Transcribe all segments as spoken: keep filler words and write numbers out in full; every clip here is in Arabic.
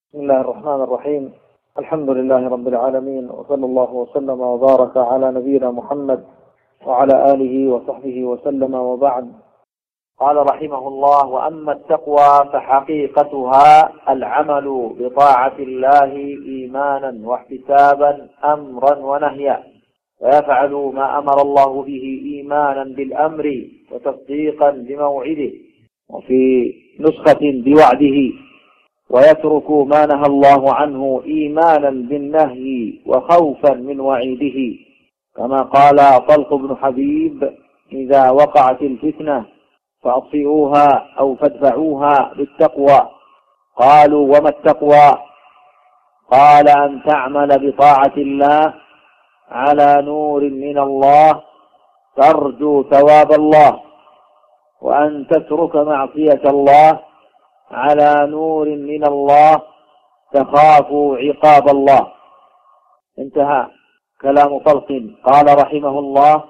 بسم الله الرحمن الرحيم. الحمد لله رب العالمين، وصلى الله وسلم وبارك على نبينا محمد وعلى آله وصحبه وسلم، وبعد. قال رحمه الله: وأما التقوى فحقيقتها العمل بطاعة الله إيمانا واحتسابا أمرا ونهيا، ويفعل ما أمر الله به إيمانا بالأمر وتصديقا بموعده، وفي نسخة بوعده، ويترك ما نهى الله عنه إيمانا بالنهي وخوفا من وعيده، كما قال طلق بن حبيب: إذا وقعت الفتنة فأطفئوها أو فادفعوها بالتقوى. قالوا: وما التقوى؟ قال: أن تعمل بطاعة الله على نور من الله ترجو ثواب الله، وأن تترك معصية الله على نور من الله تخاف عقاب الله. انتهى كلام طلق. قال رحمه الله: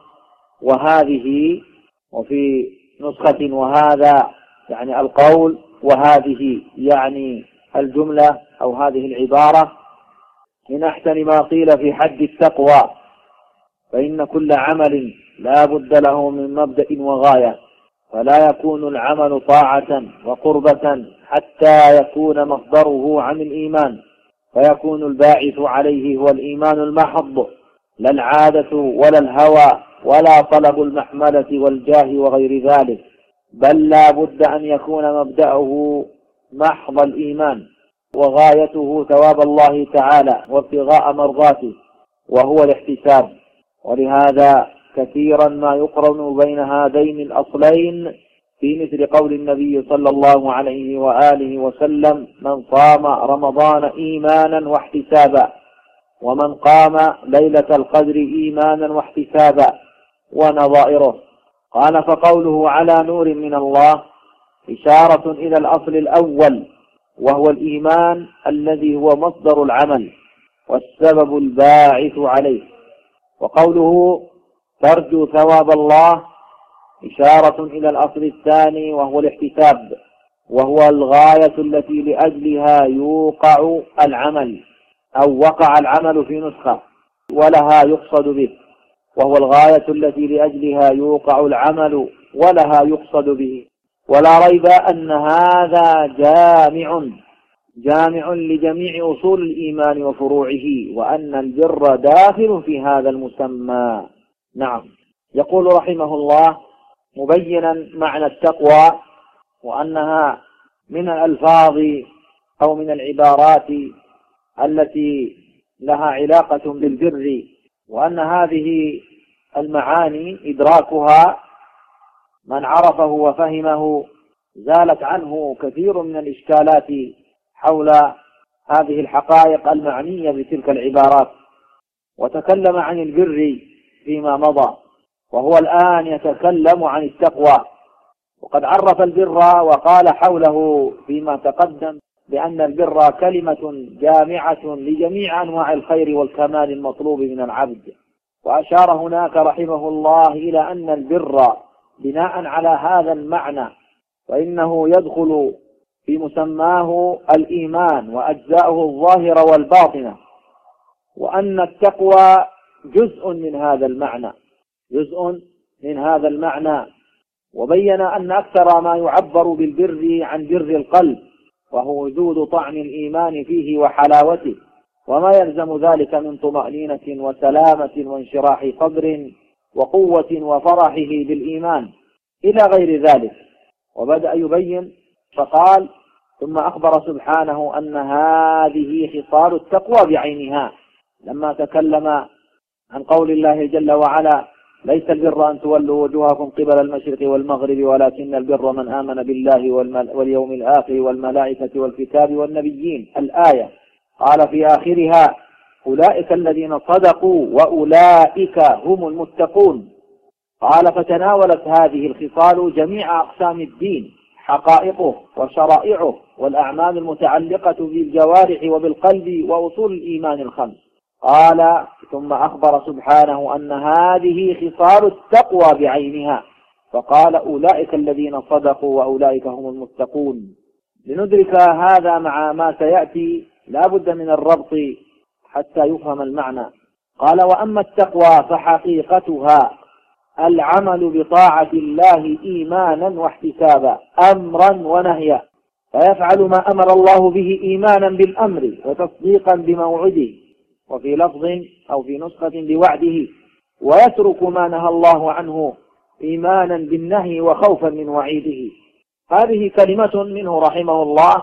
وهذه، وفي نسخة وهذا يعني القول، وهذه يعني الجملة أو هذه العبارة، من أحسن ما قيل في حد التقوى، فإن كل عمل لا بد له من مبدأ وغاية، فلا يكون العمل طاعة وقربة حتى يكون مصدره عن الإيمان، فيكون الباعث عليه هو الإيمان المحض، لا العادة ولا الهوى ولا طلب المحملة والجاه وغير ذلك، بل لا بد أن يكون مبدأه محض الإيمان، وغايته ثواب الله تعالى وابتغاء مرضاته، وهو الاحتساب. ولهذا كثيرا ما يقرن بين هذين الأصلين في مثل قول النبي صلى الله عليه وآله وسلم: من صام رمضان إيمانا واحتسابا، ومن قام ليلة القدر إيمانا واحتسابا، ونظائره. قال: فقوله على نور من الله إشارة إلى الأصل الأول، وهو الإيمان الذي هو مصدر العمل والسبب الباعث عليه. وقوله ترجو ثواب الله إشارة إلى الأصل الثاني، وهو الاحتساب، وهو الغاية التي لأجلها يوقع العمل، أو وقع العمل في نسخة، ولها يقصد به، وهو الغاية التي لأجلها يوقع العمل ولها يقصد به. ولا ريب أن هذا جامع جامع لجميع أصول الإيمان وفروعه، وأن البر داخل في هذا المسمى. نعم. يقول رحمه الله مبينا معنى التقوى، وأنها من الألفاظ أو من العبارات التي لها علاقة بالبر، وأن هذه المعاني إدراكها من عرفه وفهمه زالت عنه كثير من الإشكالات حول هذه الحقائق المعنية بتلك العبارات، وتكلم عن البر فيما مضى، وهو الآن يتكلم عن التقوى. وقد عرف البر وقال حوله فيما تقدم بأن البر كلمة جامعة لجميع أنواع الخير والكمال المطلوب من العبد. وأشار هناك رحمه الله إلى أن البر بناء على هذا المعنى فإنه يدخل في مسماه الإيمان وأجزاؤه الظاهرة والباطنة، وأن التقوى جزء من هذا المعنى جزء من هذا المعنى وبين أن أكثر ما يعبر بالبر عن بر القلب، وهو وجود طعم الإيمان فيه وحلاوته، وما يلزم ذلك من طمأنينة وسلامة وانشراح صدر وقوة وفرحه بالإيمان إلى غير ذلك. وبدأ يبين فقال: ثم أخبر سبحانه أن هذه خصال التقوى بعينها، لما تكلم عن قول الله جل وعلا: ليس البر أن تولوا وجوهكم قبل المشرق والمغرب ولكن البر من آمن بالله واليوم الآخر والملائكة والكتاب والنبيين، الآية. قال في آخرها: أولئك الذين صدقوا وأولئك هم المتقون. قال: فتناولت هذه الخصال جميع أقسام الدين، حقائقه وشرائعه والأعمال المتعلقة بالجوارح وبالقلب وأصول الإيمان الخمس. قال: ثم أخبر سبحانه أن هذه خصال التقوى بعينها، فقال: أولئك الذين صدقوا وأولئك هم المتقون. لندرك هذا مع ما سيأتي لا بد من الربط حتى يفهم المعنى. قال: وأما التقوى فحقيقتها العمل بطاعة الله إيمانا واحتسابا، أمرا ونهيا، فيفعل ما أمر الله به إيمانا بالأمر وتصديقا بموعده، وفي لفظ أو في نسخة بوعده، ويترك ما نهى الله عنه إيمانا بالنهي وخوفا من وعيده. هذه كلمة منه رحمه الله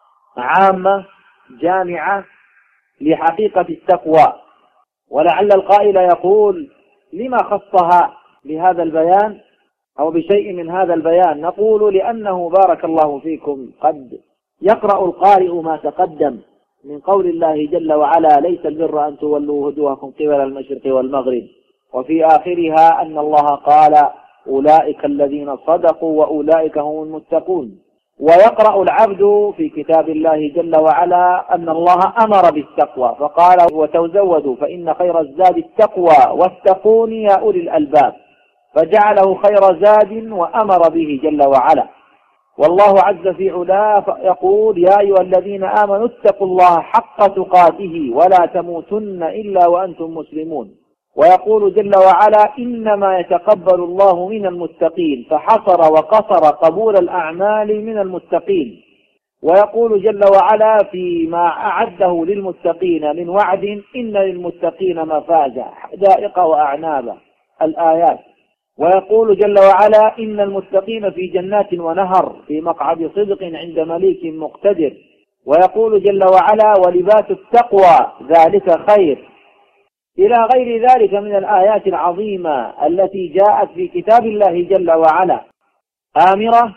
عامة جامعة لحقيقة التقوى. ولعل القائل يقول: لما خصها بهذا البيان أو بشيء من هذا البيان؟ نقول: لأنه بارك الله فيكم قد يقرأ القارئ ما تقدم من قول الله جل وعلا: ليس البر أن تولوا وجوهكم قبل المشرق والمغرب، وفي آخرها أن الله قال: أولئك الذين صدقوا وأولئك هم المتقون. ويقرأ العبد في كتاب الله جل وعلا أن الله أمر بالتقوى فقال: وتزودوا فإن خير الزاد التقوى واتقون يا أولي الألباب، فجعله خير زاد وأمر به جل وعلا. والله عز في علاه يقول: يا أيها الذين آمنوا اتقوا الله حق تقاته ولا تموتن إلا وأنتم مسلمون. ويقول جل وعلا: إنما يتقبل الله من المتقين، فحصر وقصر قبول الأعمال من المتقين. ويقول جل وعلا فيما أعده للمتقين من وعد: إن للمتقين مفازا حدائق وأعنابا، الآيات. ويقول جل وعلا: إن المتقين في جنات ونهر في مقعد صدق عند مليك مقتدر. ويقول جل وعلا: ولباس التقوى ذلك خير، إلى غير ذلك من الآيات العظيمة التي جاءت في كتاب الله جل وعلا، آمرة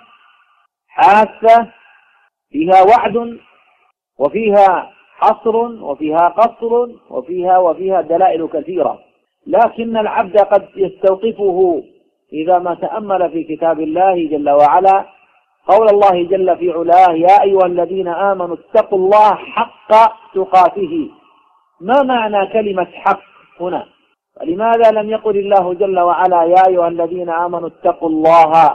حاثة، فيها وعد وفيها حصر وفيها قصر وفيها وفيها دلائل كثيرة. لكن العبد قد يستوقفه إذا ما تأمل في كتاب الله جل وعلا قول الله جل في علاه: يا أيها الذين آمنوا اتقوا الله حق تقاته. ما معنى كلمة حق هنا؟ فلماذا لم يقل الله جل وعلا: يا أيها الذين آمنوا اتقوا الله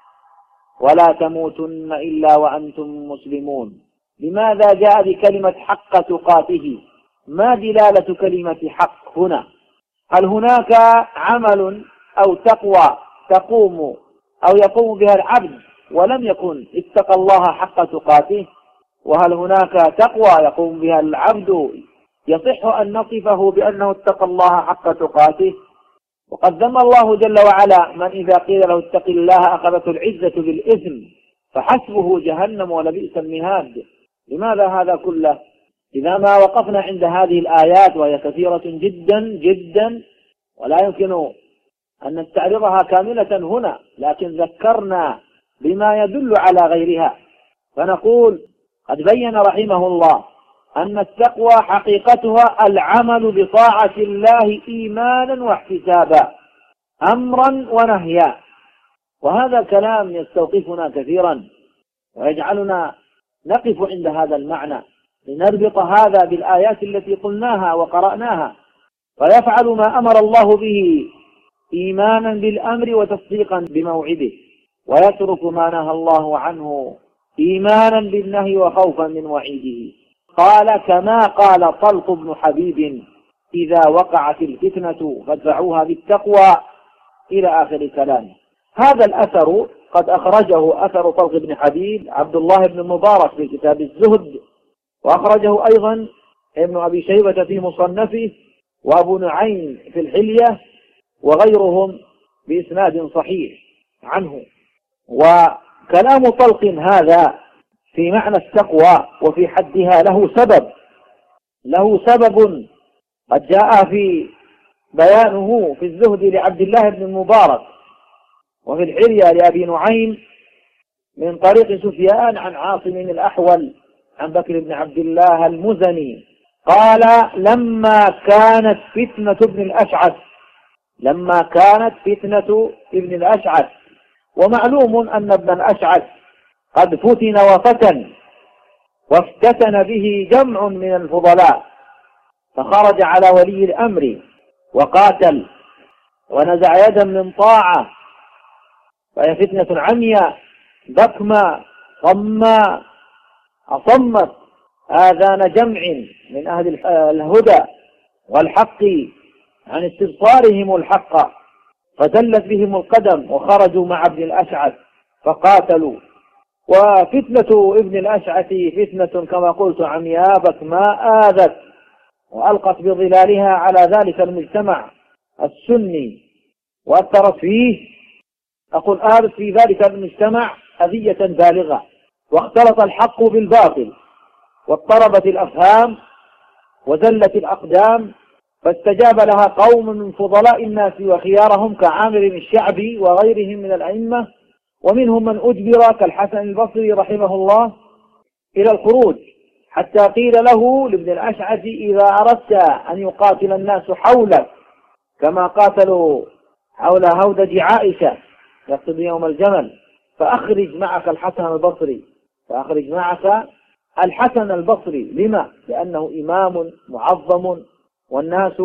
ولا تموتن إلا وأنتم مسلمون؟ لماذا جاء بكلمة حق تقاته؟ ما دلالة كلمة حق هنا؟ هل هناك عمل أو تقوى تقوم أو يقوم بها العبد ولم يكن اتقى الله حق تقاته؟ وهل هناك تقوى يقوم بها العبد يصح أن نصفه بأنه اتقى الله حق تقاته؟ وقد ذم الله جل وعلا من إذا قيل له اتق الله أخذته العزة بالإثم فحسبه جهنم ولبئس المهاد. لماذا هذا كله؟ إذا ما وقفنا عند هذه الآيات وهي كثيرة جدا جدا ولا يمكن أن نستعرضها كاملة هنا، لكن ذكرنا بما يدل على غيرها. فنقول: قد بين رحمه الله أن التقوى حقيقتها العمل بطاعة الله إيمانا واحتسابا، أمرا ونهيا. وهذا كلام يستوقفنا كثيرا ويجعلنا نقف عند هذا المعنى لنربط هذا بالآيات التي قلناها وقرأناها. فيفعل ما أمر الله به إيمانا بالأمر وتصديقا بموعده، ويترك ما نهى الله عنه إيمانا بالنهي وخوفا من وعيده. قال: كما قال طلق بن حبيب: إذا وقعت الفتنة فادفعوها بالتقوى، إلى آخر كلامه. هذا الأثر قد أخرجه أثر طلق بن حبيب عبد الله بن المبارك في كتاب الزهد، وأخرجه أيضا ابن أبي شيبة في مصنفه، وأبو نعيم في الحلية، وغيرهم بإسناد صحيح عنه. وكلام طلق هذا في معنى التقوى وفي حدها له سبب له سبب قد جاء في بيانه في الزهد لعبد الله بن المبارك، وفي الحلية لأبي نعيم من طريق سفيان عن عاصم الأحول عن بكر بن عبد الله المزني قال: لما كانت فتنة ابن الأشعث لما كانت فتنة ابن الأشعث ومعلوم أن ابن الأشعث قد فتن وفتن، وافتتن به جمع من الفضلاء، فخرج على ولي الأمر وقاتل ونزع يدا من طاعة، فهي فتنة عمياء بكمة صماء أصمت آذان جمع من أهل الهدى والحق عن استبصارهم الحق، فزلت بهم القدم وخرجوا مع ابن الأشعث فقاتلوا. وفتنة ابن الأشعث فتنة كما قلت عمياء ما آذت، وألقت بظلالها على ذلك المجتمع السني وأثرت فيه، أقول آذت في ذلك المجتمع أذية بالغة، واختلط الحق بالباطل واضطربت الأفهام وزلت الأقدام، فاستجاب لها قوم من فضلاء الناس وخيارهم كعامر الشعبي وغيرهم من الأئمة، ومنهم من أجبر كالحسن البصري رحمه الله إلى الخروج، حتى قيل له لابن الأشعث إذا أردت أن يقاتل الناس حولك كما قاتلوا حول هودج عائشة يقصد يوم الجمل فأخرج معك الحسن البصري، فأخرج معك الحسن البصري. لما؟ لأنه إمام معظم والناس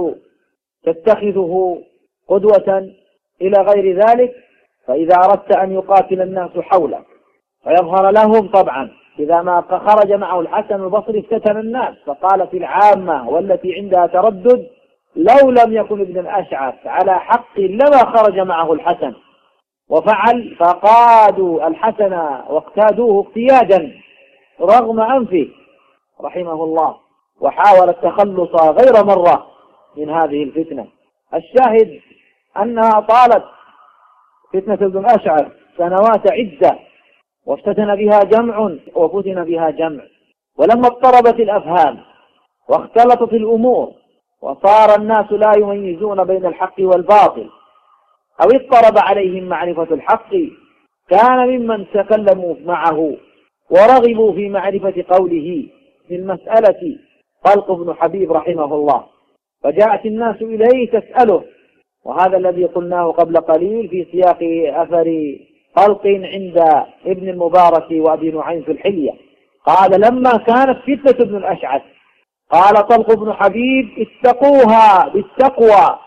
تتخذه قدوة إلى غير ذلك، فإذا أردت أن يقاتل الناس حولك فيظهر لهم طبعا إذا ما خرج معه الحسن البصري افتتن الناس، فقالت العامة والتي عندها تردد لو لم يكن ابن الأشعث على حق لما خرج معه الحسن، وفعل فقادوا الحسن واقتادوه اقتيادا رغم أنفه رحمه الله، وحاول التخلص غير مرة من هذه الفتنة. الشاهد أنها طالت فتنة ابن الأشعث سنوات عدة، وافتتن بها جمع وفتن بها جمع، ولما اضطربت الأفهام واختلطت الأمور وصار الناس لا يميزون بين الحق والباطل أو اضطرب عليهم معرفة الحق، كان ممن تكلموا معه ورغبوا في معرفة قوله في المسألة طلق بن حبيب رحمه الله، فجاءت الناس إليه تسأله، وهذا الذي قلناه قبل قليل في سياق أثر طلق عند ابن المبارك وأبي نعيم في الحلية. قال لما كانت فتنة ابن الأشعث قال طلق بن حبيب اتقوها بالتقوى،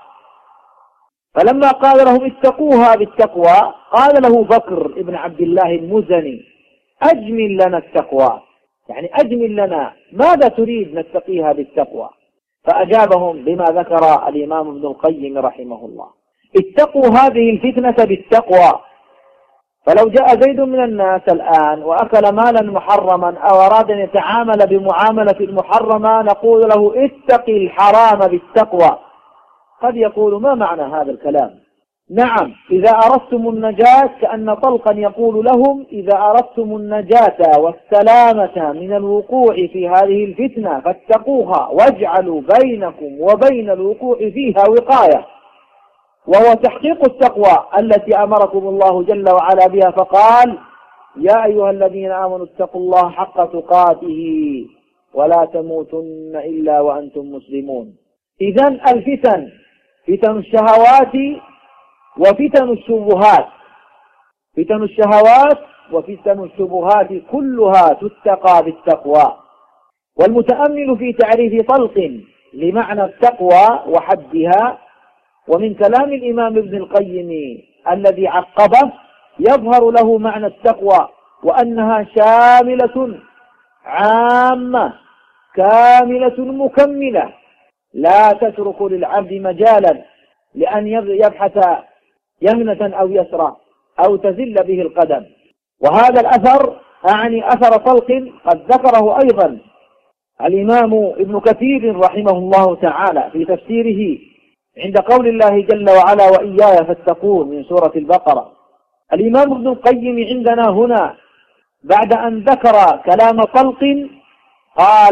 فلما قال لهم اتقوها بالتقوى قال له بكر ابن عبد الله المزني أجمل لنا التقوى، يعني أجمل لنا ماذا تريد نتقيها بالتقوى؟ فأجابهم بما ذكر الإمام ابن القيم رحمه الله: اتقوا هذه الفتنة بالتقوى، فلو جاء زيد من الناس الآن وأكل مالا محرما أو أراد أن يتعامل بمعاملة المحرمة نقول له اتق الحرام بالتقوى. قد يقول ما معنى هذا الكلام؟ نعم، إذا أردتم النجاة كأن طلقا يقول لهم إذا أردتم النجاة والسلامة من الوقوع في هذه الفتنة فاتقوها واجعلوا بينكم وبين الوقوع فيها وقاية، وهو تحقيق التقوى التي أمركم الله جل وعلا بها، فقال يا أيها الذين آمنوا اتقوا الله حق تقاته ولا تموتن إلا وأنتم مسلمون. إذن الفتن فتن الشهوات وفتن الشبهات، فتن الشهوات وفتن الشبهات كلها تتقى بالتقوى. والمتأمل في تعريف طلق لمعنى التقوى وحدها ومن كلام الإمام ابن القيم الذي عقبه يظهر له معنى التقوى وأنها شاملة عامة كاملة مكملة لا تترك للعبد مجالا لأن يبحث يمنة أو يسرى أو تزل به القدم. وهذا الأثر أعني أثر طلق قد ذكره أيضا الإمام ابن كثير رحمه الله تعالى في تفسيره عند قول الله جل وعلا وإياي فاتقون من سورة البقرة. الإمام ابن القيم عندنا هنا بعد أن ذكر كلام طلق قال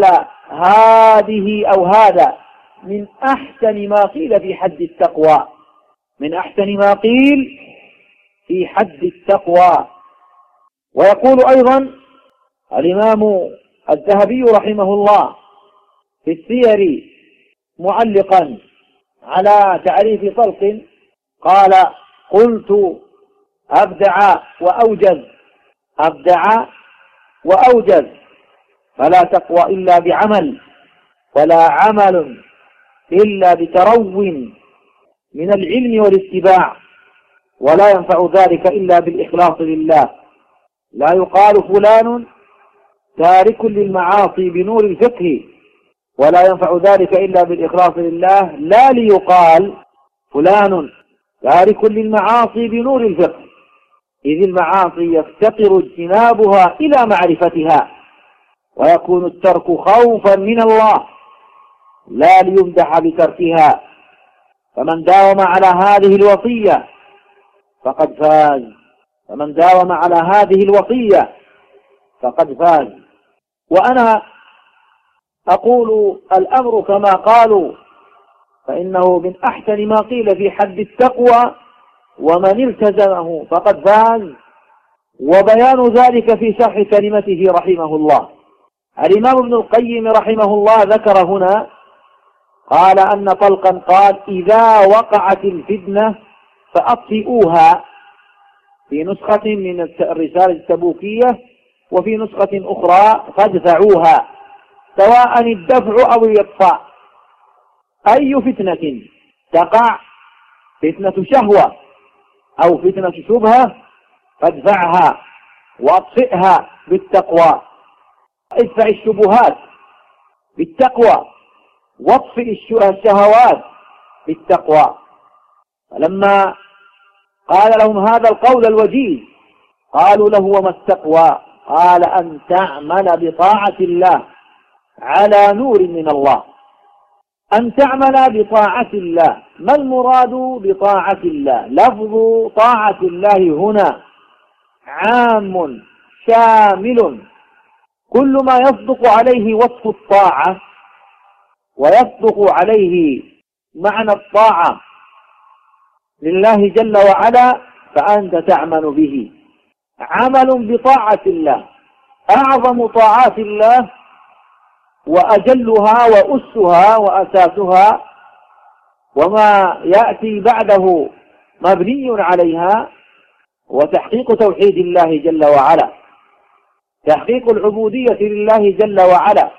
هذه أو هذا من أحسن ما قيل في حد التقوى، من أحسن ما قيل في حد التقوى. ويقول أيضا الإمام الذهبي رحمه الله في السير معلقا على تعريف طلق قال قلت أبدع وأوجز، أبدع وأوجز، فلا تقوى إلا بعمل ولا عمل إلا بترو من العلم والاتباع، ولا ينفع ذلك إلا بالإخلاص لله. لا يقال فلان تارك للمعاصي بنور الفقه، ولا ينفع ذلك إلا بالإخلاص لله، لا ليقال فلان تارك للمعاصي بنور الفقه، إذ المعاصي يفتقر اجتنابها إلى معرفتها، ويكون الترك خوفا من الله لا ليمدح بتركها. فمن داوم على هذه الوصية فقد فاز، فمن داوم على هذه الوصية فقد فاز. وأنا أقول الأمر كما قالوا، فإنه من أحسن ما قيل في حد التقوى: ومن التزمه فقد فاز. وبيان ذلك في شرح كلمته رحمه الله. الإمام ابن القيم رحمه الله ذكر هنا، قال أن طلقا قال: إذا وقعت الفتنة فأطفئوها، في نسخة من الرسالة التبوكية، وفي نسخة أخرى فادفعوها، سواء الدفع أو الإطفاء. أي فتنة تقع، فتنة شهوة أو فتنة شبهة، فادفعها وأطفئها بالتقوى. ادفع الشبهات بالتقوى، واطفئ الشهوات بالتقوى. فلما قال لهم هذا القول الوجيز قالوا له: وما التقوى؟ قال: أن تعمل بطاعة الله على نور من الله. أن تعمل بطاعة الله. ما المراد بطاعة الله؟ لفظ طاعة الله هنا عام شامل، كل ما يصدق عليه وصف الطاعة ويصدق عليه معنى الطاعة لله جل وعلا فأنت تعمل به. عمل بطاعة الله، أعظم طاعات الله وأجلها وأسها وأساسها، وما يأتي بعده مبني عليها، وتحقيق توحيد الله جل وعلا، تحقيق العبودية لله جل وعلا.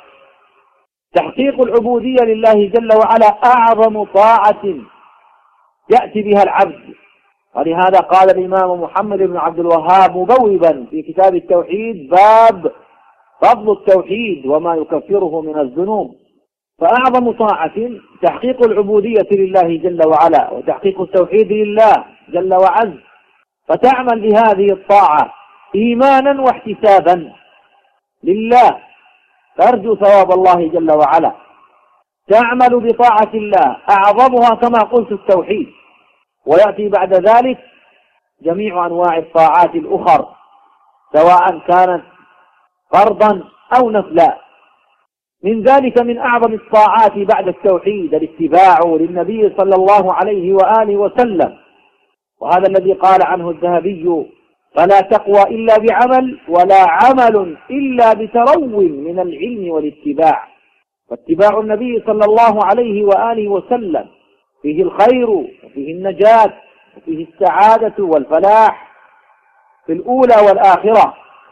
تحقيق العبودية لله جل وعلا أعظم طاعة يأتي بها العبد. ولهذا قال الإمام محمد بن عبد الوهاب مبوبا في كتاب التوحيد باب فضل التوحيد وما يكفره من الذنوب. فأعظم طاعة تحقيق العبودية لله جل وعلا وتحقيق التوحيد لله جل وعز، فتعمل بهذه الطاعة إيمانا واحتسابا لله، ترجو ثواب الله جل وعلا. تعمل بطاعة الله، أعظمها كما قلت التوحيد، ويأتي بعد ذلك جميع أنواع الطاعات الأخر سواء كانت فرضا أو نفلا. من ذلك من أعظم الطاعات بعد التوحيد الاتباع للنبي صلى الله عليه وآله وسلم، وهذا الذي قال عنه الذهبي: فلا تقوى إلا بعمل، ولا عمل إلا بترو من العلم والاتباع. فاتباع النبي صلى الله عليه وآله وسلم فيه الخير وفيه النجاة وفيه السعادة والفلاح في الأولى والآخرة.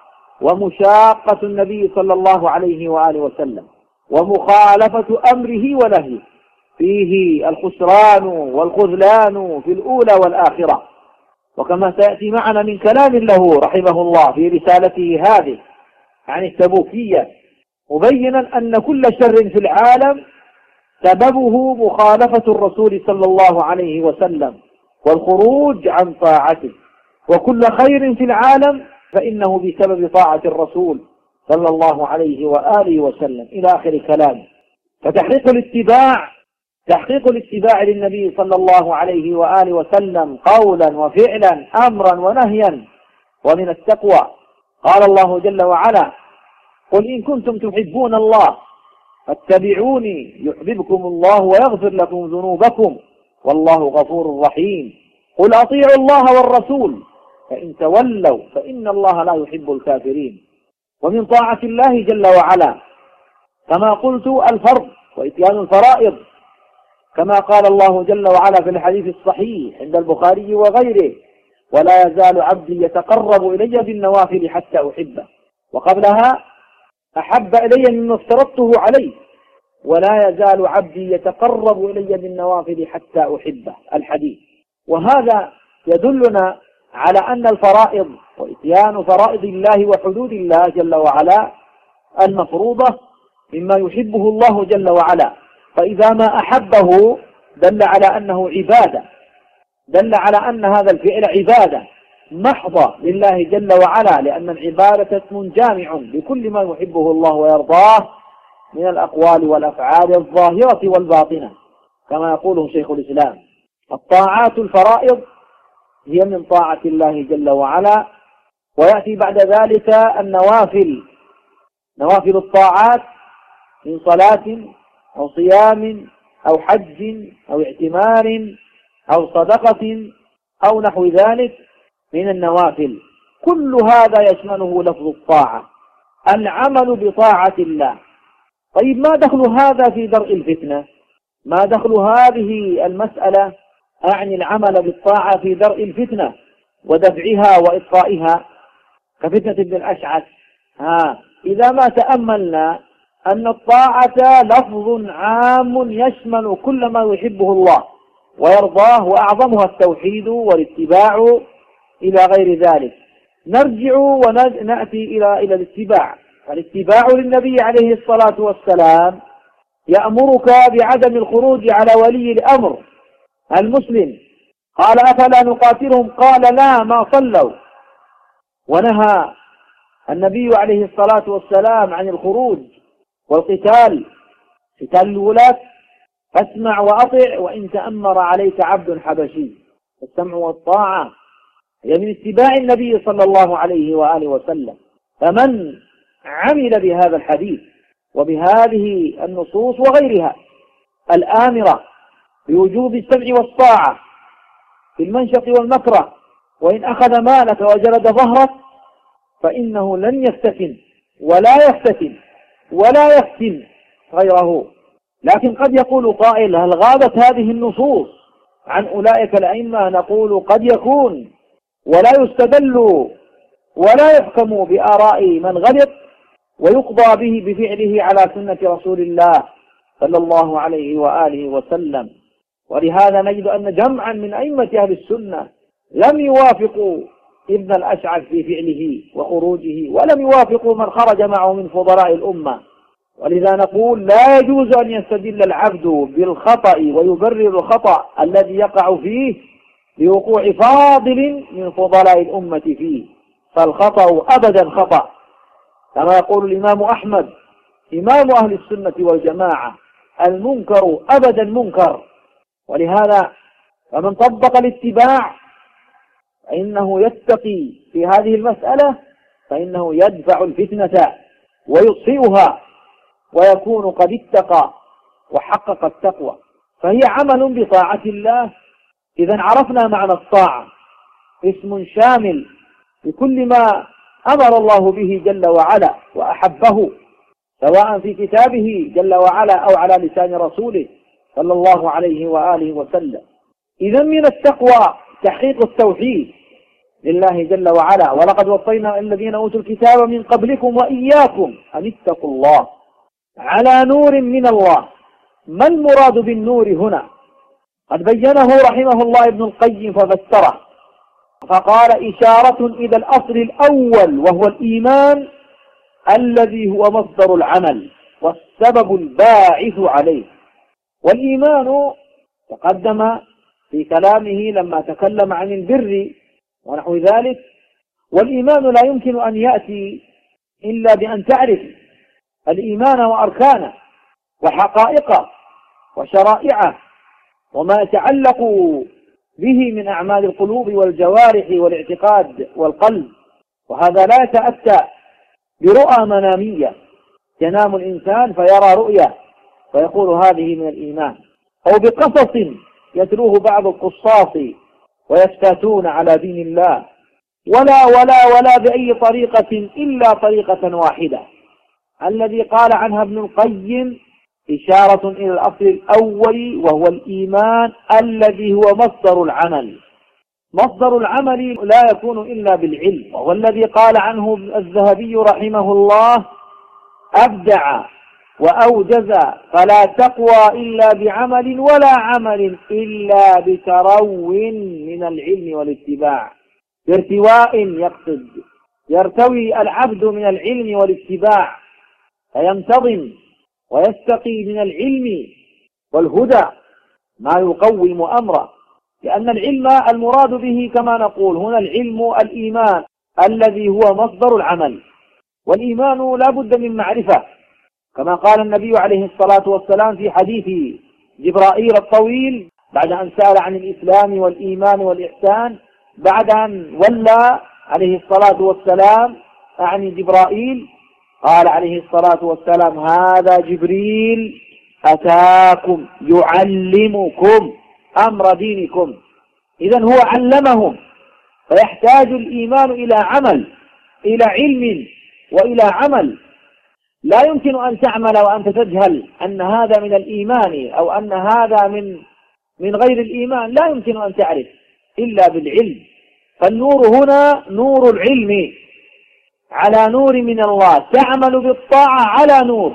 ومشاقة النبي صلى الله عليه وآله وسلم ومخالفة أمره ونهيه فيه الخسران والخذلان في الأولى والآخرة. وكما سيأتي معنا من كلام له رحمه الله في رسالته هذه عن التبوكية، مبينا أن كل شر في العالم سببه مخالفة الرسول صلى الله عليه وسلم والخروج عن طاعته، وكل خير في العالم فإنه بسبب طاعة الرسول صلى الله عليه وآله وسلم إلى آخر كلام. فتحقيق الاتباع تحقيق الاتباع للنبي صلى الله عليه وآله وسلم قولا وفعلا أمرا ونهيا ومن التقوى. قال الله جل وعلا: قل إن كنتم تحبون الله فاتبعوني يحببكم الله ويغفر لكم ذنوبكم والله غفور رحيم. قل أطيعوا الله والرسول فإن تولوا فإن الله لا يحب الكافرين. ومن طاعة الله جل وعلا كما قلت الفرض وإتيان الفرائض، كما قال الله جل وعلا في الحديث الصحيح عند البخاري وغيره: ولا يزال عبدي يتقرب إلي بالنوافل حتى أحبه. وقبلها: أحب إلي مما افترضته عليه، ولا يزال عبدي يتقرب إلي بالنوافل حتى أحبه. الحديث. وهذا يدلنا على أن الفرائض وإتيان فرائض الله وحدود الله جل وعلا المفروضة مما يحبه الله جل وعلا. فإذا ما أحبه دل على أنه عبادة، دل على أن هذا الفعل عبادة محضة لله جل وعلا، لأن العبادة اسم جامع لكل ما يحبه الله ويرضاه من الأقوال والأفعال الظاهرة والباطنة، كما يقوله شيخ الإسلام. الطاعات الفرائض هي من طاعة الله جل وعلا، ويأتي بعد ذلك النوافل، نوافل الطاعات من صلاة أو صيام أو حج أو اعتمار أو صدقة أو نحو ذلك من النوافل، كل هذا يشمله لفظ الطاعة، العمل بطاعة الله. طيب ما دخل هذا في درء الفتنة؟ ما دخل هذه المسألة أعني العمل بالطاعة في درء الفتنة ودفعها وإطفائها كفتنة ابن الأشعث؟ ها إذا ما تأملنا أن الطاعة لفظ عام يشمل كل ما يحبه الله ويرضاه، وأعظمها التوحيد والاتباع إلى غير ذلك. نرجع ونأتي إلى إلى الاتباع. الاتباع للنبي عليه الصلاة والسلام يأمرك بعدم الخروج على ولي الأمر المسلم. قال أفلا نقاتلهم؟ قال لا ما صلوا. ونهى النبي عليه الصلاة والسلام عن الخروج والقتال، قتال الولاة، فاسمع وأطع وإن تأمر عليك عبد حبشي. السمع والطاعة هي من اتباع النبي صلى الله عليه وآله وسلم. فمن عمل بهذا الحديث وبهذه النصوص وغيرها الآمرة بوجوب السمع والطاعة في المنشط والمكره، وإن أخذ مالك وجلد ظهرك، فإنه لن يفتتن ولا يفتتن ولا يفتن غيره. لكن قد يقول قائل: هل غابت هذه النصوص عن أولئك الأئمة؟ نقول قد يكون، ولا يستدل ولا يحكم بآراء من غلط ويقضى به بفعله على سنة رسول الله صلى الله عليه وآله وسلم. ولهذا نجد أن جمعا من أئمة أهل السنة لم يوافقوا ابن الأشعث في فعله وخروجه، ولم يوافقوا من خرج معه من فضلاء الأمة. ولذا نقول لا يجوز أن يستدل العبد بالخطأ ويبرر الخطأ الذي يقع فيه لوقوع فاضل من فضلاء الأمة فيه، فالخطأ أبدا خطأ، كما يقول الإمام أحمد إمام أهل السنة والجماعة: المنكر أبدا منكر. ولهذا فمن طبق الاتباع فإنه يتقي في هذه المسألة، فإنه يدفع الفتنة ويطفئها ويكون قد اتقى وحقق التقوى، فهي عمل بطاعة الله. إذا عرفنا معنى الطاعة، اسم شامل لكل ما أمر الله به جل وعلا وأحبه، سواء في كتابه جل وعلا أو على لسان رسوله صلى الله عليه وآله وسلم. إذا من التقوى تحقيق التوحيد لله جل وعلا: ولقد وصينا الذين أوتوا الكتاب من قبلكم وإياكم أن اتقوا الله على نور من الله. ما المراد بالنور هنا؟ قد بينه رحمه الله ابن القيم ففسره، فقال: إشارة إلى الأصل الأول وهو الإيمان الذي هو مصدر العمل والسبب الباعث عليه. والإيمان تقدم في كلامه لما تكلم عن البر ونحو ذلك. والإيمان لا يمكن أن يأتي إلا بأن تعرف الإيمان وأركانه وحقائقه وشرائعه وما يتعلق به من أعمال القلوب والجوارح والاعتقاد والقلب. وهذا لا يتأتى برؤى منامية ينام الإنسان فيرى رؤية فيقول هذه من الإيمان، أو بقصص يتلوه بعض القصاص ويفتاتون على دين الله، ولا ولا ولا بأي طريقة إلا طريقة واحدة الذي قال عنها ابن القيم: إشارة إلى الأصل الأول وهو الإيمان الذي هو مصدر العمل. مصدر العمل لا يكون إلا بالعلم، وهو الذي قال عنه الذهبي رحمه الله: أبدع وأوجز فلا تقوى إلا بعمل ولا عمل إلا بترو من العلم والاتباع. بارتواء يقصد، يرتوي العبد من العلم والاتباع فينتظم ويستقي من العلم والهدى ما يقوم أمره، لأن العلم المراد به كما نقول هنا العلم الإيمان الذي هو مصدر العمل، والإيمان لا بد من معرفة، كما قال النبي عليه الصلاة والسلام في حديث جبرائيل الطويل بعد أن سأل عن الإسلام والإيمان والإحسان، بعد أن ولى عليه الصلاة والسلام عن جبرائيل قال عليه الصلاة والسلام: هذا جبريل أتاكم يعلمكم أمر دينكم. إذن هو علمهم، فيحتاج الإيمان إلى عمل، إلى علم وإلى عمل. لا يمكن أن تعمل وأنت تجهل أن هذا من الإيمان أو أن هذا من من غير الإيمان، لا يمكن أن تعرف إلا بالعلم. فالنور هنا نور العلم على نور من الله، تعمل بالطاعة على نور.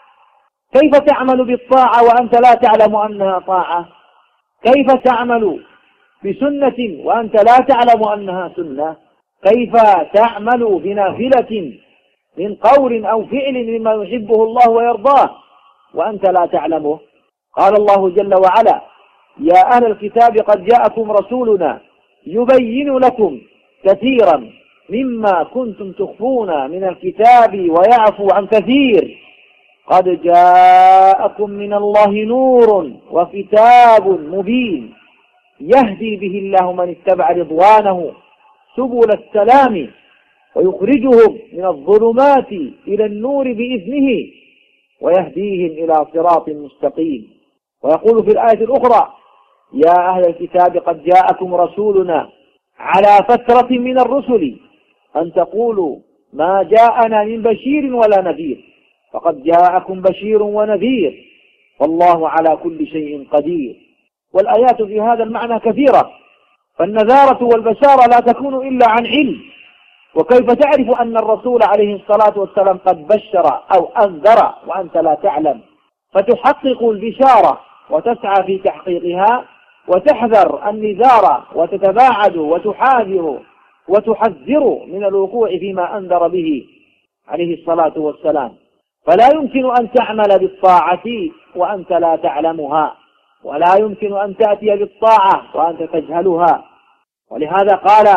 كيف تعمل بالطاعة وأنت لا تعلم أنها طاعة؟ كيف تعمل بسنة وأنت لا تعلم أنها سنة؟ كيف تعمل بنافلة من قول أو فعل مما يحبه الله ويرضاه وأنت لا تعلمه؟ قال الله جل وعلا: يا أهل الكتاب قد جاءكم رسولنا يبين لكم كثيرا مما كنتم تخفون من الكتاب ويعفو عن كثير، قد جاءكم من الله نور وكتاب مبين يهدي به الله من اتبع رضوانه سبل السلام ويخرجهم من الظلمات إلى النور بإذنه ويهديهم إلى صراط مستقيم. ويقول في الآية الأخرى: يا أهل الكتاب قد جاءكم رسولنا على فترة من الرسل أن تقولوا ما جاءنا من بشير ولا نذير، فقد جاءكم بشير ونذير والله على كل شيء قدير. والآيات في هذا المعنى كثيرة، فالنذارة والبشارة لا تكون إلا عن علم. وكيف تعرف أن الرسول عليه الصلاة والسلام قد بشر أو أنذر وأنت لا تعلم؟ فتحقق البشارة وتسعى في تحقيقها، وتحذر النذار وتتباعد وتحاذر وتحذر من الوقوع فيما أنذر به عليه الصلاة والسلام. فلا يمكن أن تعمل بالطاعة وأنت لا تعلمها، ولا يمكن أن تأتي بالطاعة وأنت تجهلها. ولهذا قال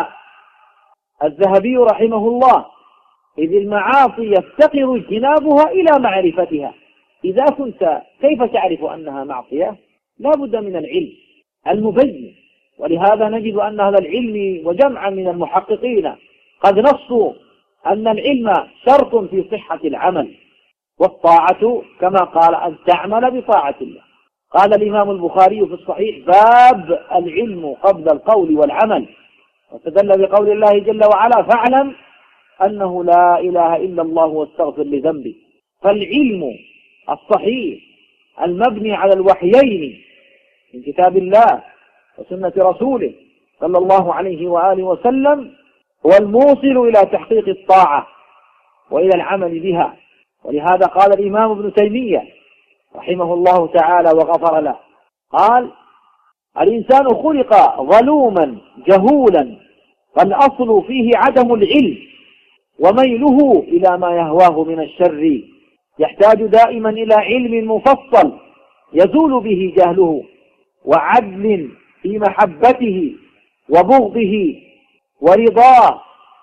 الذهبي رحمه الله: إذ المعاصي يفتقر اجتنابها إلى معرفتها. إذا كنت كيف تعرف أنها معصية؟ لا بد من العلم المبين. ولهذا نجد أن هذا العلم وجمعا من المحققين قد نصوا أن العلم شرط في صحة العمل، والطاعة كما قال أن تعمل بطاعة الله. قال الإمام البخاري في الصحيح: باب العلم قبل القول والعمل، واستدل بقول الله جل وعلا: فاعلم أنه لا إله إلا الله واستغفر لذنبك. فالعلم الصحيح المبني على الوحيين من كتاب الله وسنة رسوله صلى الله عليه وآله وسلم هو الموصل إلى تحقيق الطاعة وإلى العمل بها. ولهذا قال الإمام ابن تيمية رحمه الله تعالى وغفر له، قال: الإنسان خلق ظلوما جهولا، فالأصل فيه عدم العلم وميله إلى ما يهواه من الشر، يحتاج دائما إلى علم مفصل يزول به جهله، وعدل في محبته وبغضه ورضاه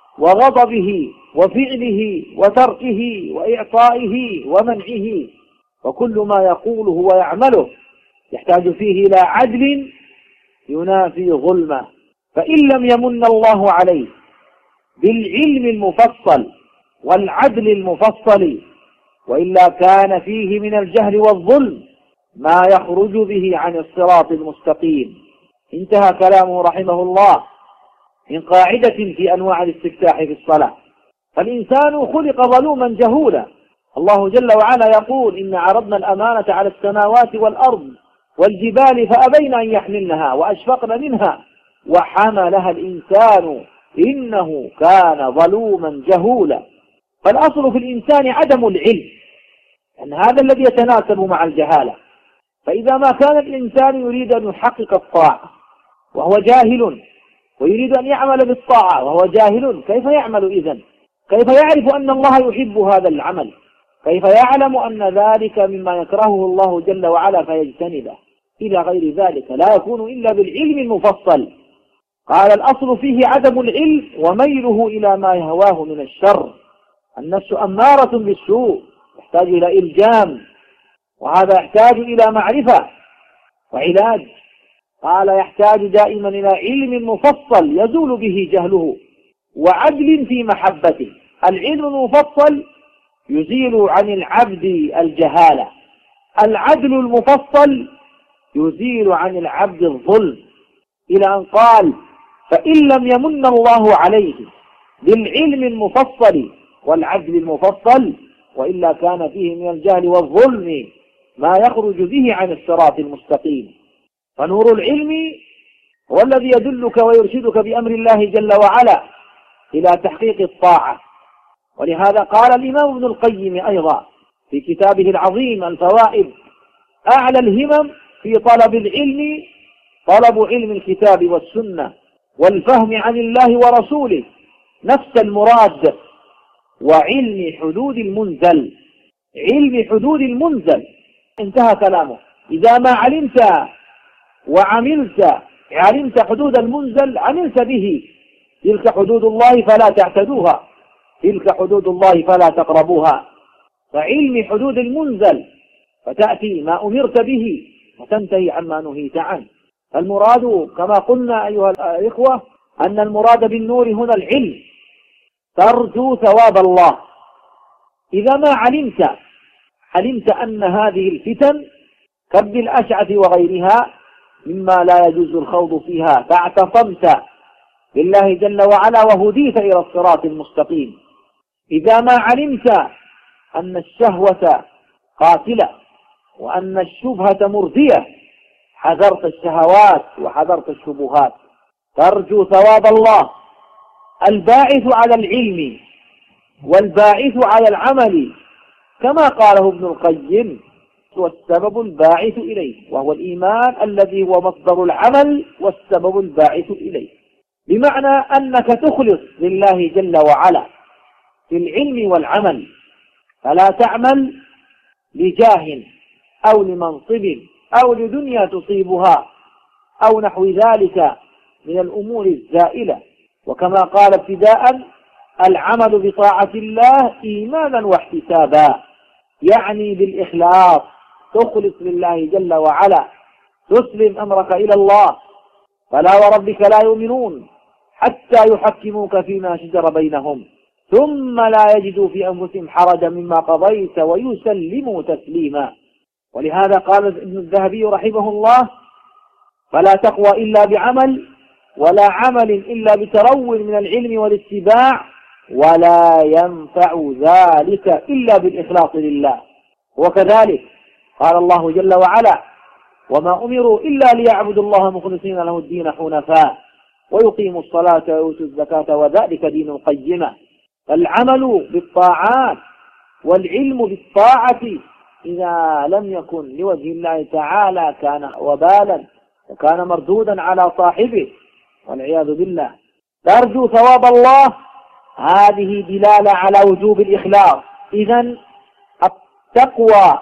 وغضبه وفعله وتركه وإعطائه ومنعه، وكل ما يقوله ويعمله يحتاج فيه إلى عدل ينافي ظلمه. فإن لم يمن الله عليه بالعلم المفصل والعدل المفصل، وإلا كان فيه من الجهل والظلم ما يخرج به عن الصراط المستقيم. انتهى كلامه رحمه الله من قاعدة في أنواع الاستفتاح في الصلاة. فالإنسان خلق ظلوما جهولا. الله جل وعلا يقول: إن عرضنا الأمانة على السماوات والأرض والجبال فأبين أن يحملنها وأشفقن منها وحملها الإنسان إنه كان ظلوما جهولا. فالأصل في الإنسان عدم العلم، أن هذا الذي يتناسب مع الجهالة. فإذا ما كان الإنسان يريد أن يحقق الطاعة وهو جاهل، ويريد أن يعمل بالطاعة وهو جاهل، كيف يعمل إذن؟ كيف يعرف أن الله يحب هذا العمل كيف يعلم أن ذلك مما يكرهه الله جل وعلا فيجتنبه؟ إلى غير ذلك لا يكون إلا بالعلم المفصل. قال الأصل فيه عدم العلم وميله إلى ما يهواه من الشر. النفس أمارة بالسوء، يحتاج إلى إلجام، وهذا يحتاج إلى معرفة وعلاج. قال يحتاج دائما إلى علم مفصل يزول به جهله، وعدل في محبته. العلم المفصل يزيل عن العبد الجهالة، العدل المفصل يزيل عن العبد الظلم، إلى أن قال فإن لم يمن الله عليه بالعلم المفصل والعدل المفصل وإلا كان فيه من الجهل والظلم ما يخرج به عن الصراط المستقيم. فنور العلم هو الذي يدلك ويرشدك بأمر الله جل وعلا إلى تحقيق الطاعة. ولهذا قال الإمام ابن القيم أيضا في كتابه العظيم الفوائد: أعلى الهمم في طلب العلم طلب علم الكتاب والسنة والفهم عن الله ورسوله نفس المراد، وعلم حدود المنزل. علم حدود المنزل، انتهى كلامه. إذا ما علمت وعملت علمت حدود المنزل عملت به. تلك حدود الله فلا تعتدوها، تلك حدود الله فلا تقربوها. فعلم حدود المنزل فتأتي ما أمرت به وتنتهي عما نهيت عنه. فالمراد كما قلنا أيها الإخوة أن المراد بالنور هنا العلم، ترجو ثواب الله. إذا ما علمت علمت أن هذه الفتن كبد الأشعث وغيرها مما لا يجوز الخوض فيها، فاعتصمت بالله جل وعلا وهديت إلى الصراط المستقيم. إذا ما علمت أن الشهوة قاتلة وأن الشبهة مردية حذرت الشهوات وحذرت الشبهات، ترجو ثواب الله. الباعث على العلم والباعث على العمل كما قاله ابن القيم هو السبب الباعث إليه، وهو الإيمان الذي هو مصدر العمل والسبب الباعث إليه. بمعنى أنك تخلص لله جل وعلا في العلم والعمل، فلا تعمل لجاه أو لمنصب أو لدنيا تصيبها أو نحو ذلك من الأمور الزائلة. وكما قال ابتداء: العمل بطاعة الله إيمانا واحتسابا، يعني بالإخلاص، تخلص لله جل وعلا، تسلم أمرك إلى الله. فلا وربك لا يؤمنون حتى يحكموك فيما شجر بينهم ثم لا يجدوا في أنفسهم حرجا مما قضيت ويسلموا تسليما. ولهذا قال ابن الذهبي رحمه الله: فلا تقوى إلا بعمل، ولا عمل إلا بترو من العلم والاتباع، ولا ينفع ذلك إلا بالإخلاص لله. وكذلك قال الله جل وعلا: وما أمروا إلا ليعبدوا الله مخلصين له الدين حنفاء ويقيموا الصلاة ويؤتوا الزكاة وذلك دين القيمة. فالعمل بالطاعات والعلم بالطاعة إذا لم يكن لوجه الله تعالى كان وبالا وكان مردودا على صاحبه والعياذ بالله. ترجو ثواب الله، هذه دلالة على وجوب الإخلاص. إذن التقوى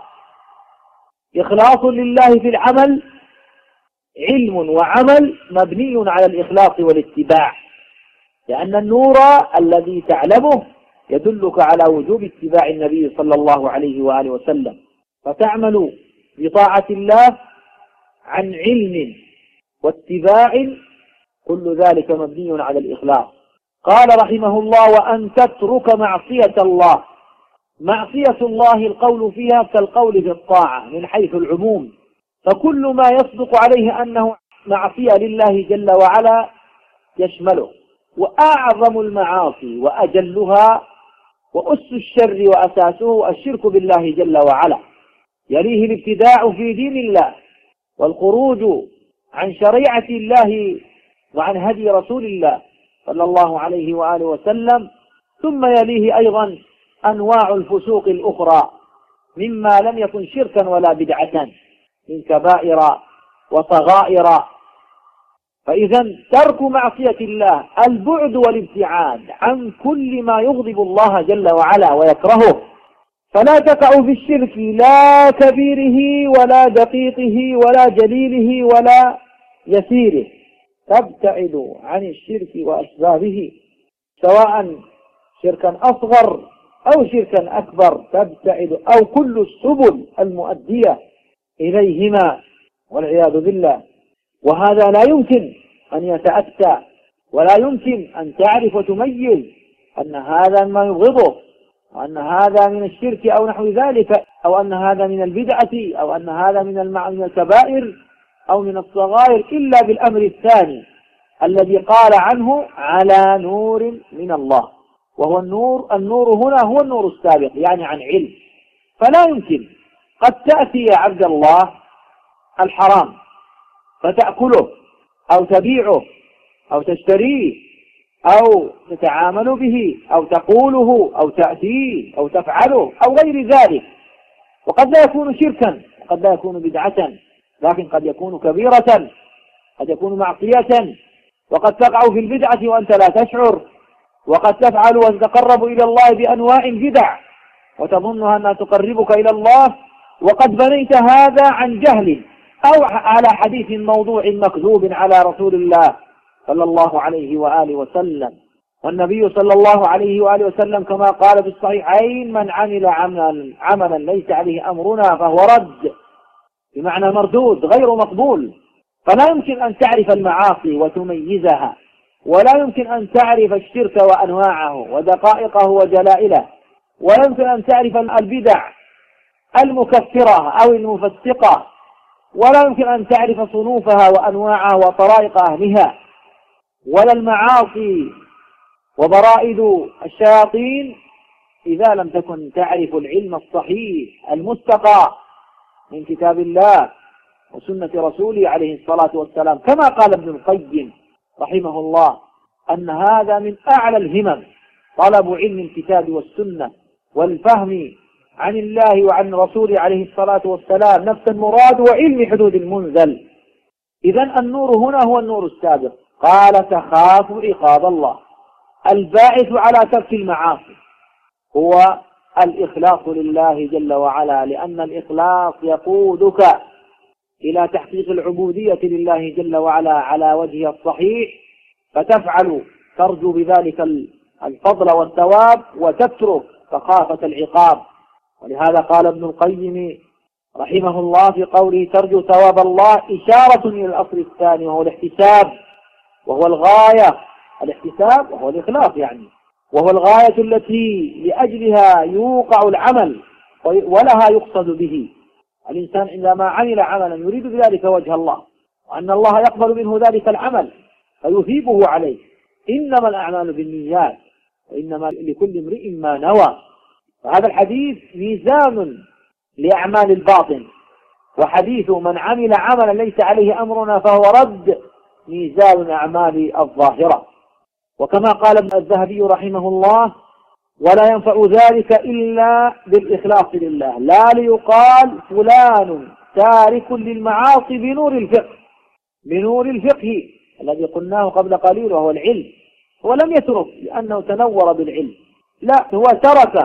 إخلاص لله في العمل، علم وعمل مبني على الإخلاص والاتباع، لأن النور الذي تعلمه يدلك على وجوب اتباع النبي صلى الله عليه وآله وسلم. فتعمل بطاعة الله عن علم واتباع، كل ذلك مبني على الإخلاص. قال رحمه الله: وأن تترك معصية الله. معصية الله القول فيها كالقول في الطاعة من حيث العموم، فكل ما يصدق عليه أنه معصية لله جل وعلا يشمله. وأعظم المعاصي وأجلها وأس الشر وأساسه الشرك بالله جل وعلا، يليه الابتداع في دين الله والخروج عن شريعة الله وعن هدي رسول الله صلى الله عليه وآله وسلم، ثم يليه أيضا أنواع الفسوق الأخرى مما لم يكن شركا ولا بدعة من كبائر وصغائر. فإذا ترك معصية الله البعد والابتعاد عن كل ما يغضب الله جل وعلا ويكرهه، فلا تقع في الشرك لا كبيره ولا دقيقه ولا جليله ولا يسيره، تبتعد عن الشرك وأسبابه سواء شركا أصغر أو شركا أكبر، تبتعد أو كل السبل المؤدية إليهما والعياذ بالله. وهذا لا يمكن أن يتأتى ولا يمكن أن تعرف وتميز أن هذا ما يبغضه وأن هذا من الشرك أو نحو ذلك، أو أن هذا من البدعة، أو أن هذا من من الكبائر أو من الصغائر، إلا بالأمر الثاني الذي قال عنه على نور من الله، وهو النور. النور هنا هو النور السابق، يعني عن علم. فلا يمكن قد تأتي يا عبد الله الحرام فتأكله أو تبيعه أو تشتريه أو تتعامل به أو تقوله أو تأتيه أو تفعله أو غير ذلك، وقد لا يكون شركا وقد لا يكون بدعة، لكن قد يكون كبيرة، قد يكون معصية، وقد تقع في البدعة وأنت لا تشعر، وقد تفعل وتتقرب إلى الله بأنواع البدع وتظنها أنها تقربك إلى الله، وقد بنيت هذا عن جهل أو على حديث موضوع مكذوب على رسول الله صلى الله عليه وآله وسلم. والنبي صلى الله عليه وآله وسلم كما قال في الصحيحين: من عمل عملا, عملا ليس عليه أمرنا فهو رد، بمعنى مردود غير مقبول. فلا يمكن أن تعرف المعاصي وتميزها، ولا يمكن أن تعرف الشرك وأنواعه ودقائقه وجلائله، ولا يمكن أن تعرف البدع المكفرة أو المفسقة، ولا يمكن أن تعرف صنوفها وأنواعها وطرائق أهلها، ولا المعاصي وبرائد الشياطين إذا لم تكن تعرف العلم الصحيح المستقى من كتاب الله وسنة رسوله عليه الصلاة والسلام. كما قال ابن القيم رحمه الله أن هذا من أعلى الهمم، طلب علم الكتاب والسنة والفهم عن الله وعن رسوله عليه الصلاة والسلام نفس المراد وعلم حدود المنزل. إذن النور هنا هو النور السابق. قال: تخاف عقاب الله. الباعث على ترك المعاصي هو الإخلاص لله جل وعلا، لأن الإخلاص يقودك إلى تحقيق العبودية لله جل وعلا على وجهها الصحيح، فتفعل ترجو بذلك الفضل والثواب وتترك سخافة العقاب. ولهذا قال ابن القيم رحمه الله في قوله: ترجو ثواب الله، إشارة إلى الأصل الثاني وهو الاحتساب، وهو الغاية. الاحتساب وهو الإخلاص يعني، وهو الغاية التي لأجلها يوقع العمل ولها يقصد به. الإنسان عندما عمل عملا يريد بذلك وجه الله، وأن الله يقبل منه ذلك العمل فيثيبه عليه. إنما الأعمال بالنيات وإنما لكل امرئ ما نوى. وهذا الحديث ميزان لأعمال الباطن، وحديث من عمل عملا ليس عليه أمرنا فهو رد ميزان أعمال الظاهرة. وكما قال ابن الذهبي رحمه الله: ولا ينفع ذلك إلا بالإخلاص لله، لا ليقال فلان تارك للمعاصي بنور الفقه، بنور الفقه الذي قلناه قبل قليل وهو العلم. هو لم يترك لأنه تنور بالعلم، لا، هو ترك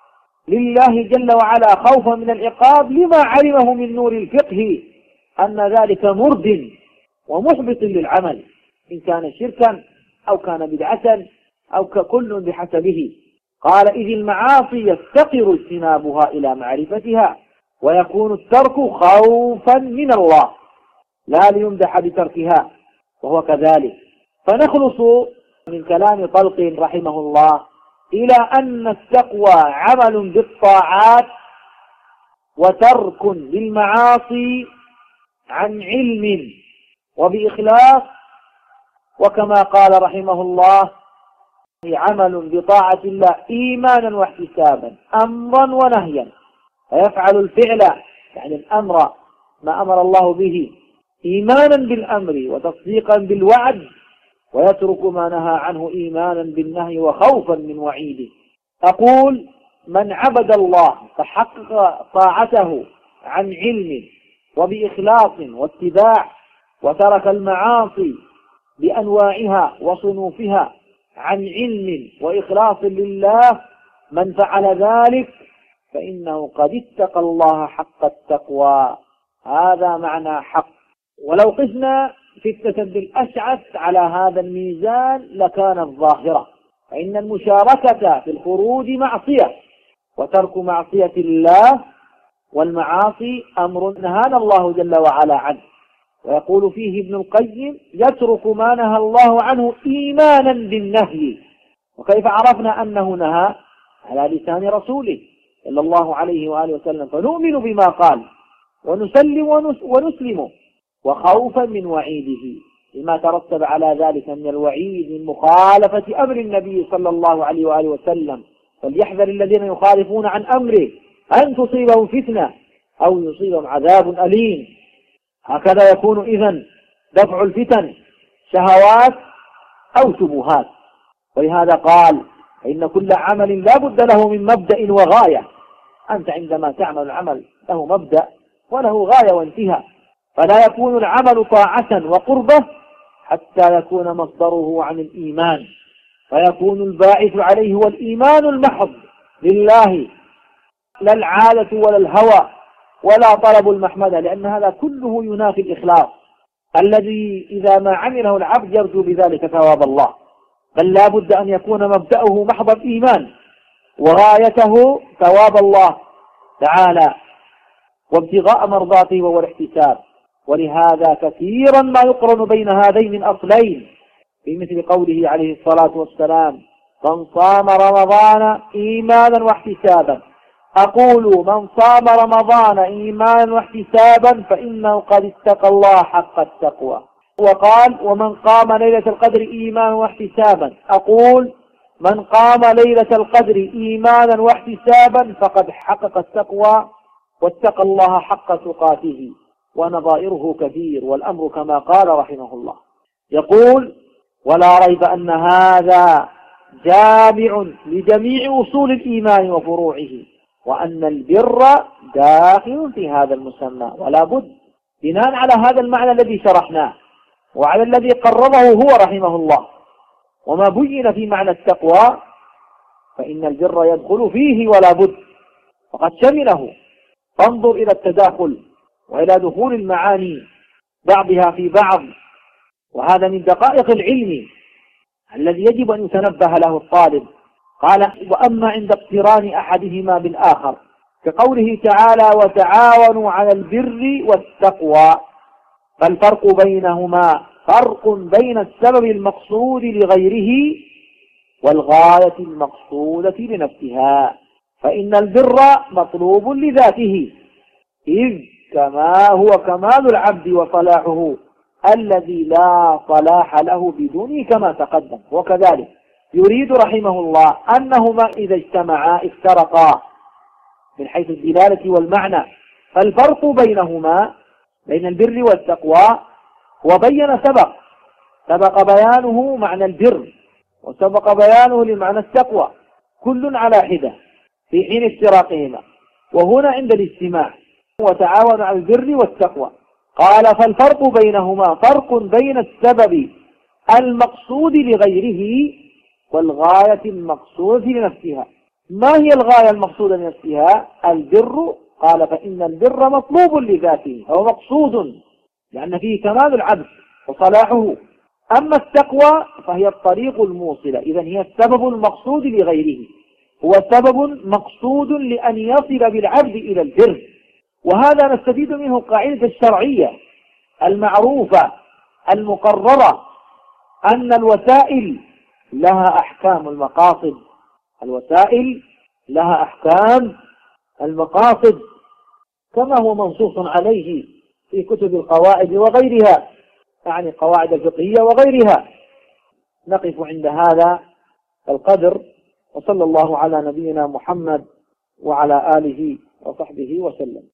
لله جل وعلا خوفا من العقاب لما علمه من نور الفقه أن ذلك مرد ومحبط للعمل، إن كان شركا أو كان بدعة أو ككل بحسبه. قال: إذ المعاصي يفتقر اجتنابها إلى معرفتها، ويكون الترك خوفا من الله لا ليمدح بتركها، وهو كذلك. فنخلص من كلام طلق رحمه الله إلى أن التقوى عمل بالطاعات وترك للمعاصي عن علم وبإخلاص، وكما قال رحمه الله: عمل بطاعة الله إيمانا واحتسابا، أمرا ونهيا، فيفعل الفعل يعني الأمر ما أمر الله به إيمانا بالأمر وتصديقا بالوعد، ويترك ما نهى عنه إيمانا بالنهي وخوفا من وعيده. أقول: من عبد الله فحقق طاعته عن علم وبإخلاص واتباع، وترك المعاصي بأنواعها وصنوفها عن علم وإخلاص لله، من فعل ذلك فإنه قد اتقى الله حق التقوى. هذا معنى حق. ولو قسنا فتنة بالأشعث على هذا الميزان لكانت ظاهرة، فإن المشاركة في الخروج معصية، وترك معصية الله والمعاصي أمر نهانا الله جل وعلا عنه. ويقول فيه ابن القيم: يترك ما نهى الله عنه إيمانا بالنهي. وكيف عرفنا أنه نهى؟ على لسان رسوله صلى الله عليه وآله وسلم، فنؤمن بما قال ونسلم ونسلم وخوفا من وعيده لما ترتب على ذلك من الوعيد من مخالفة أمر النبي صلى الله عليه وآله وسلم. فليحذر الذين يخالفون عن أمره أن تصيبهم فتنة أو يصيبهم عذاب أليم. هكذا يكون إذن دفع الفتن شهوات أو شبهات. ولهذا قال: إن كل عمل لا بد له من مبدأ وغاية. أنت عندما تعمل العمل له مبدأ وله غاية وانتهاء، فلا يكون العمل طاعة وقربة حتى يكون مصدره عن الإيمان، فيكون الباعث عليه هو الإيمان المحض لله، لا العادة ولا الهوى ولا طلب المحمدة، لأن هذا كله ينافي الإخلاص الذي إذا ما عمله العبد يرجو بذلك ثواب الله. بل لا بد أن يكون مبدأه محض الإيمان وغايته ثواب الله تعالى وابتغاء مرضاته وهو الاحتساب. ولهذا كثيرا ما يقرن بين هذين الأصلين في مثل قوله عليه الصلاة والسلام: من صام رمضان إيمانا واحتسابا. أقول: من صام رمضان إيمانا واحتسابا فإنه قد اتقى الله حق التقوى. وقال: ومن قام ليلة القدر إيمانا واحتسابا. أقول: من قام ليلة القدر إيمانا واحتسابا فقد حقق التقوى واتقى الله حق تقاته. ونظائره كثير، والأمر كما قال رحمه الله. يقول: ولا ريب أن هذا جامع لجميع أصول الإيمان وفروعه، وأن البر داخل في هذا المسمى. ولا بد بناء على هذا المعنى الذي شرحناه وعلى الذي قرره هو رحمه الله وما بين في معنى التقوى، فإن البر يدخل فيه ولا بد، وقد شمله. فانظر إلى التداخل وإلى دخول المعاني بعضها في بعض، وهذا من دقائق العلم الذي يجب أن يتنبه له الطالب. قال: وأما عند اقتران أحدهما بالآخر كقوله تعالى: وتعاونوا على البر والتقوى، فالفرق بينهما فرق بين السبب المقصود لغيره والغاية المقصودة لنفسها. فإن البر مطلوب لذاته، إذ كما هو كمال العبد وصلاحه الذي لا صلاح له بدونه كما تقدم. وكذلك يريد رحمه الله أنهما إذا اجتمعا افترقا من حيث الدلالة والمعنى. فالفرق بينهما بين البر والتقوى وبين سبق سبق بيانه معنى البر وسبق بيانه لمعنى التقوى، كل على حدة في حين افتراقهما. وهنا عند الاجتماع: وتعاون على البر والتقوى. قال: فالفرق بينهما فرق بين السبب المقصود لغيره والغاية المقصودة لنفسها. ما هي الغاية المقصودة لنفسها؟ البر. قال: فإن البر مطلوب لذاته، هو مقصود لأن فيه كمال العبد وصلاحه. أما التقوى فهي الطريق الموصلة، إذن هي السبب المقصود لغيره، هو سبب مقصود لأن يصل بالعبد إلى البر. وهذا نستفيد منه القاعدة الشرعية المعروفة المقررة أن الوسائل لها أحكام المقاصد. الوسائل لها أحكام المقاصد كما هو منصوص عليه في كتب القواعد وغيرها، يعني قواعد الفقهية وغيرها. نقف عند هذا القدر، وصلى الله على نبينا محمد وعلى آله وصحبه وسلم.